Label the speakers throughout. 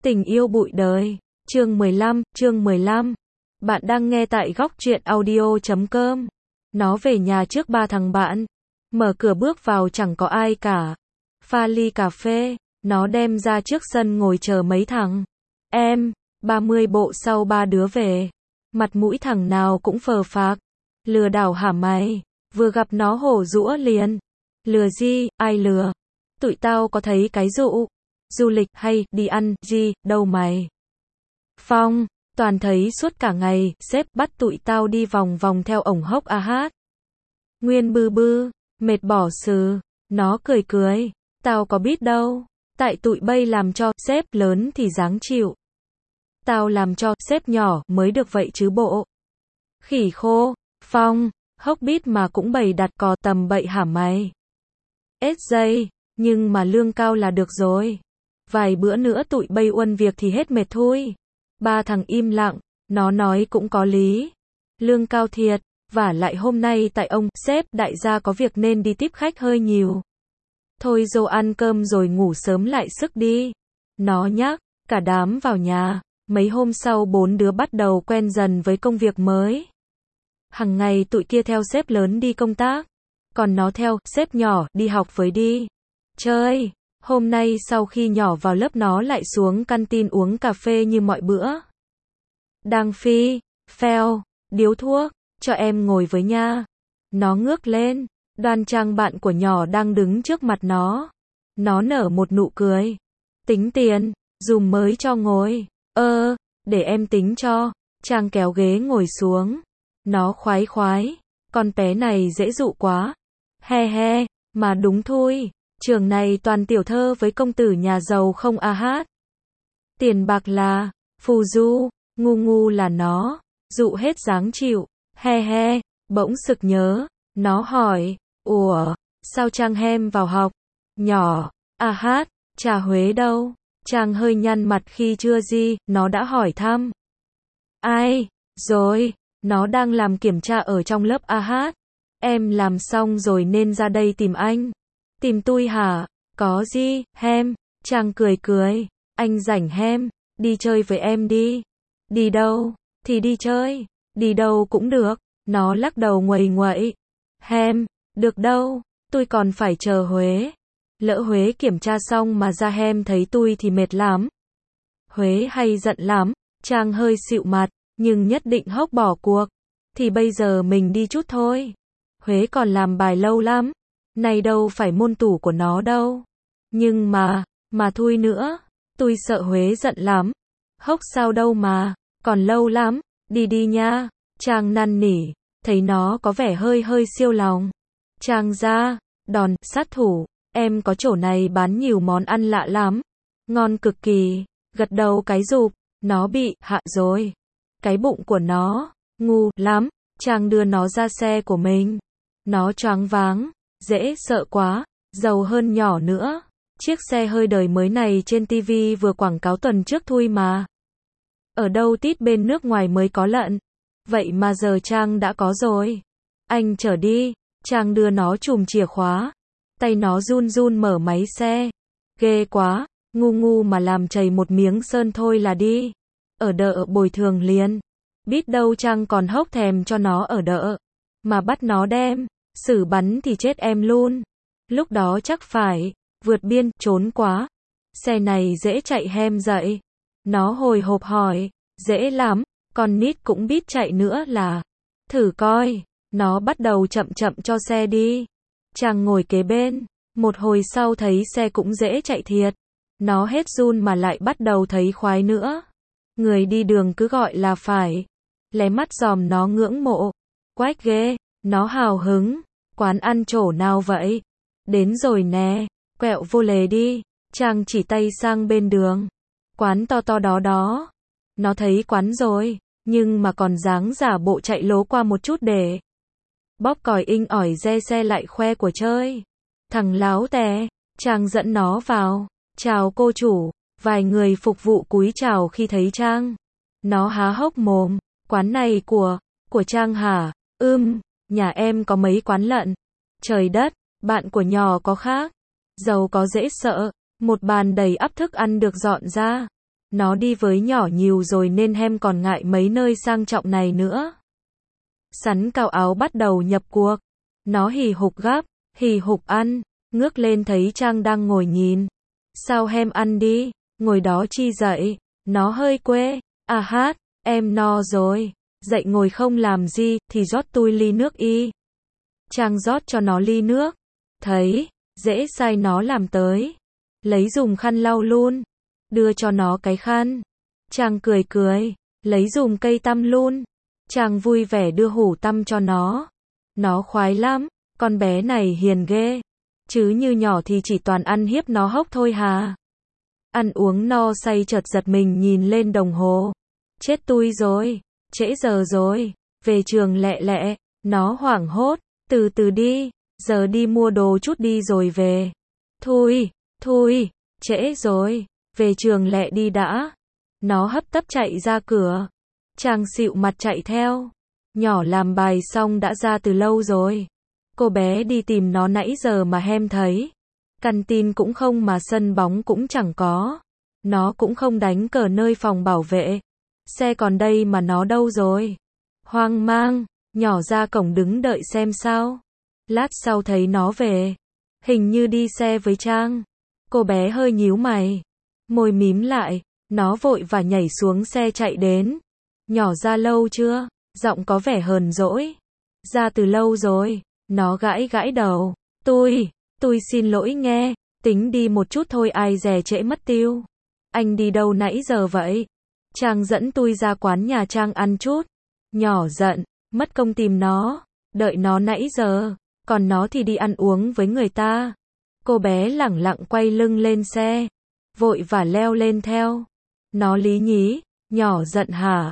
Speaker 1: Tình yêu bụi đời. Chương 15. Bạn đang nghe tại góc truyện audio.com. Nó về nhà trước ba thằng bạn. Mở cửa bước vào chẳng có ai cả. Pha ly cà phê, nó đem ra trước sân ngồi chờ mấy thằng. 30 bộ sau ba đứa về. Mặt mũi thằng nào cũng phờ phạc. Lừa đảo hả mày? Vừa gặp nó hổ rũa liền. Lừa gì, ai lừa? Tụi tao có thấy cái du lịch hay đi ăn gì đâu mày. Phong, toàn thấy suốt cả ngày, sếp bắt tụi tao đi vòng vòng theo ổng hốc hát. Nguyên bư, mệt bỏ sừ. Nó cười, tao có biết đâu. Tại tụi bay làm cho sếp lớn thì dáng chịu. Tao làm cho sếp nhỏ mới được vậy chứ bộ. Khỉ khô, Phong, hốc bít mà cũng bày đặt cò tầm bậy hả mày. SJ, nhưng mà lương cao là được rồi. Vài bữa nữa tụi bay uân việc thì hết mệt thôi. Ba thằng im lặng, nó nói cũng có lý. Lương cao thiệt, vả lại hôm nay tại ông sếp đại gia có việc nên đi tiếp khách hơi nhiều. Thôi dô ăn cơm rồi ngủ sớm lại sức đi. Nó nhắc, cả đám vào nhà. Mấy hôm sau bốn đứa bắt đầu quen dần với công việc mới. Hằng ngày tụi kia theo sếp lớn đi công tác. Còn nó theo sếp nhỏ đi học với đi chơi. Hôm nay sau khi nhỏ vào lớp nó lại xuống canteen uống cà phê như mọi bữa. Đang pheo, điếu thuốc, cho em ngồi với nha. Nó ngước lên, đoan trang bạn của nhỏ đang đứng trước mặt nó. Nó nở một nụ cười. Tính tiền, dùm mới cho ngồi. Để em tính cho. Trang kéo ghế ngồi xuống. Nó khoái, con bé này dễ dụ quá. He, mà đúng thôi. Trường này toàn tiểu thơ với công tử nhà giàu không hát. Tiền bạc là phù du, ngu là nó, dụ hết dáng chịu. He, bỗng sực nhớ, nó hỏi, ủa, sao Trang hem vào học? Nhỏ, hát, trà Huế đâu? Trang hơi nhăn mặt khi chưa gì, nó đã hỏi thăm. Ai, rồi, nó đang làm kiểm tra ở trong lớp hát. Em làm xong rồi nên ra đây tìm anh. Tìm tôi hả? Có gì, hem. Trang cười. Anh rảnh hem. Đi chơi với em đi. Đi đâu? Thì đi chơi. Đi đâu cũng được. Nó lắc đầu nguậy. Hem. Được đâu. Tôi còn phải chờ Huế. Lỡ Huế kiểm tra xong mà ra hem thấy tôi thì mệt lắm. Huế hay giận lắm. Trang hơi xịu mặt. Nhưng nhất định hốc bỏ cuộc. Thì bây giờ mình đi chút thôi. Huế còn làm bài lâu lắm. Này đâu phải môn tủ của nó đâu. Nhưng mà thôi nữa. Tôi sợ Huế giận lắm. Hốc sao đâu mà. Còn lâu lắm. Đi nha. Trang năn nỉ. Thấy nó có vẻ hơi siêu lòng. Trang ra. Đòn, sát thủ. Em có chỗ này bán nhiều món ăn lạ lắm. Ngon cực kỳ. Gật đầu cái rụp. Nó bị hạ rồi. Cái bụng của nó. Ngu lắm. Trang đưa nó ra xe của mình. Nó choáng váng. Dễ sợ quá, giàu hơn nhỏ nữa. Chiếc xe hơi đời mới này trên TV vừa quảng cáo tuần trước thôi mà. Ở đâu tít bên nước ngoài mới có lận. Vậy mà giờ Trang đã có rồi. Anh chở đi. Trang đưa nó chùm chìa khóa. Tay nó run mở máy xe. Ghê quá, ngu mà làm chảy một miếng sơn thôi là đi. Ở đợ bồi thường liền. Biết đâu Trang còn hốc thèm cho nó ở đợ. Mà bắt nó đem. Xử bắn thì chết em luôn. Lúc đó chắc phải vượt biên, trốn quá. Xe này dễ chạy hem dậy. Nó hồi hộp hỏi. Dễ lắm, con nít cũng biết chạy nữa là. Thử coi. Nó bắt đầu chậm cho xe đi. Trang ngồi kế bên. Một hồi sau thấy xe cũng dễ chạy thiệt. Nó hết run mà lại bắt đầu thấy khoái nữa. Người đi đường cứ gọi là phải. Lé mắt dòm nó ngưỡng mộ. Quách ghê. Nó hào hứng. Quán ăn chỗ nào vậy? Đến rồi nè. Quẹo vô lề đi. Trang chỉ tay sang bên đường. Quán to đó. Nó thấy quán rồi. Nhưng mà còn dáng giả bộ chạy lố qua một chút để. Bóp còi inh ỏi re xe lại khoe của chơi. Thằng láo tè. Trang dẫn nó vào. Chào cô chủ. Vài người phục vụ cúi chào khi thấy Trang. Nó há hốc mồm. Quán này của Trang hả? Nhà em có mấy quán lận. Trời đất, bạn của nhỏ có khác. Giàu có dễ sợ. Một bàn đầy ắp thức ăn được dọn ra. Nó đi với nhỏ nhiều rồi nên hem còn ngại mấy nơi sang trọng này nữa. Sắn cao áo bắt đầu nhập cuộc. Nó hì hục gắp, hì hục ăn, ngước lên thấy Trang đang ngồi nhìn. Sao hem ăn đi, ngồi đó chi dậy, nó hơi quê, à hát, em no rồi, dậy ngồi không làm gì, thì rót tui ly nước y. Trang rót cho nó ly nước, thấy, dễ sai nó làm tới. Lấy dùng khăn lau luôn, đưa cho nó cái khăn. Trang cười cười, lấy dùng cây tăm luôn. Trang vui vẻ đưa hủ tăm cho nó. Nó khoái lắm, con bé này hiền ghê. Chứ như nhỏ thì chỉ toàn ăn hiếp nó hốc thôi hà. Ăn uống no say chợt giật mình nhìn lên đồng hồ. Chết tui rồi, trễ giờ rồi, về trường lẹ lẹ, nó hoảng hốt, từ từ đi, giờ đi mua đồ chút đi rồi về. Thôi, trễ rồi, về trường lẹ đi đã. Nó hấp tấp chạy ra cửa. Trang xịu mặt chạy theo. Nhỏ làm bài xong đã ra từ lâu rồi. Cô bé đi tìm nó nãy giờ mà hem thấy. Căn tin cũng không mà sân bóng cũng chẳng có. Nó cũng không đánh cờ nơi phòng bảo vệ. Xe còn đây mà nó đâu rồi? Hoang mang, nhỏ ra cổng đứng đợi xem sao. Lát sau thấy nó về. Hình như đi xe với Trang. Cô bé hơi nhíu mày. Môi mím lại, nó vội và nhảy xuống xe chạy đến. Nhỏ ra lâu chưa? Giọng có vẻ hờn dỗi. Ra từ lâu rồi. Nó gãi gãi đầu. Tôi xin lỗi nghe, tính đi một chút thôi ai dè trễ mất tiêu. Anh đi đâu nãy giờ vậy? Trang dẫn tôi ra quán nhà Trang ăn chút. Nhỏ giận, mất công tìm nó, đợi nó nãy giờ, còn nó thì đi ăn uống với người ta. Cô bé lẳng lặng quay lưng lên xe, vội và leo lên theo. Nó lý nhí, nhỏ giận hả?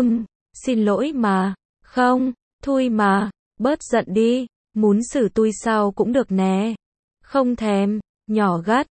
Speaker 1: Xin lỗi mà, không, thôi mà, bớt giận đi, muốn xử tôi sao cũng được nè. Không thèm, nhỏ gắt,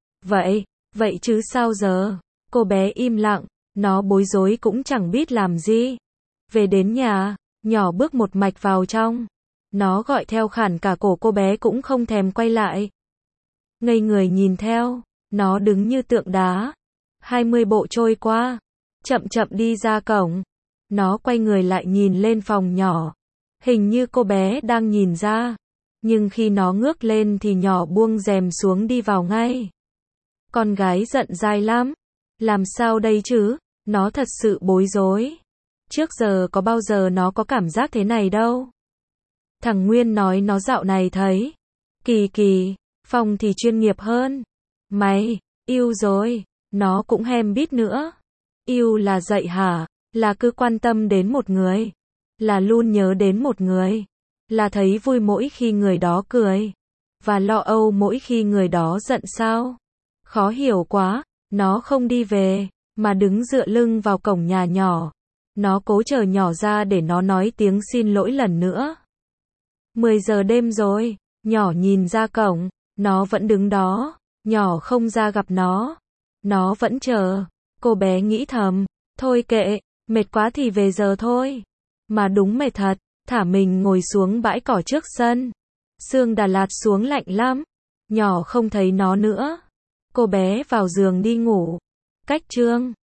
Speaker 1: vậy chứ sao giờ? Cô bé im lặng, nó bối rối cũng chẳng biết làm gì. Về đến nhà, nhỏ bước một mạch vào trong. Nó gọi theo khản cả cổ cô bé cũng không thèm quay lại. Ngây người nhìn theo, nó đứng như tượng đá. 20 bộ trôi qua, chậm chậm đi ra cổng. Nó quay người lại nhìn lên phòng nhỏ. Hình như cô bé đang nhìn ra. Nhưng khi nó ngước lên thì nhỏ buông rèm xuống đi vào ngay. Con gái giận dai lắm. Làm sao đây chứ? Nó thật sự bối rối. Trước giờ có bao giờ nó có cảm giác thế này đâu. Thằng Nguyên nói nó dạo này thấy kỳ, Phong thì chuyên nghiệp hơn. Mày, yêu rồi. Nó cũng hem biết nữa. Yêu là dạy hả? Là cứ quan tâm đến một người. Là luôn nhớ đến một người. Là thấy vui mỗi khi người đó cười. Và lo âu mỗi khi người đó giận sao? Khó hiểu quá. Nó không đi về, mà đứng dựa lưng vào cổng nhà nhỏ. Nó cố chờ nhỏ ra để nó nói tiếng xin lỗi lần nữa. 10 giờ đêm rồi, nhỏ nhìn ra cổng, nó vẫn đứng đó, nhỏ không ra gặp nó. Nó vẫn chờ, cô bé nghĩ thầm, thôi kệ, mệt quá thì về giờ thôi. Mà đúng mệt thật, thả mình ngồi xuống bãi cỏ trước sân. Sương Đà Lạt xuống lạnh lắm, nhỏ không thấy nó nữa. Cô bé vào giường đi ngủ. Cách chương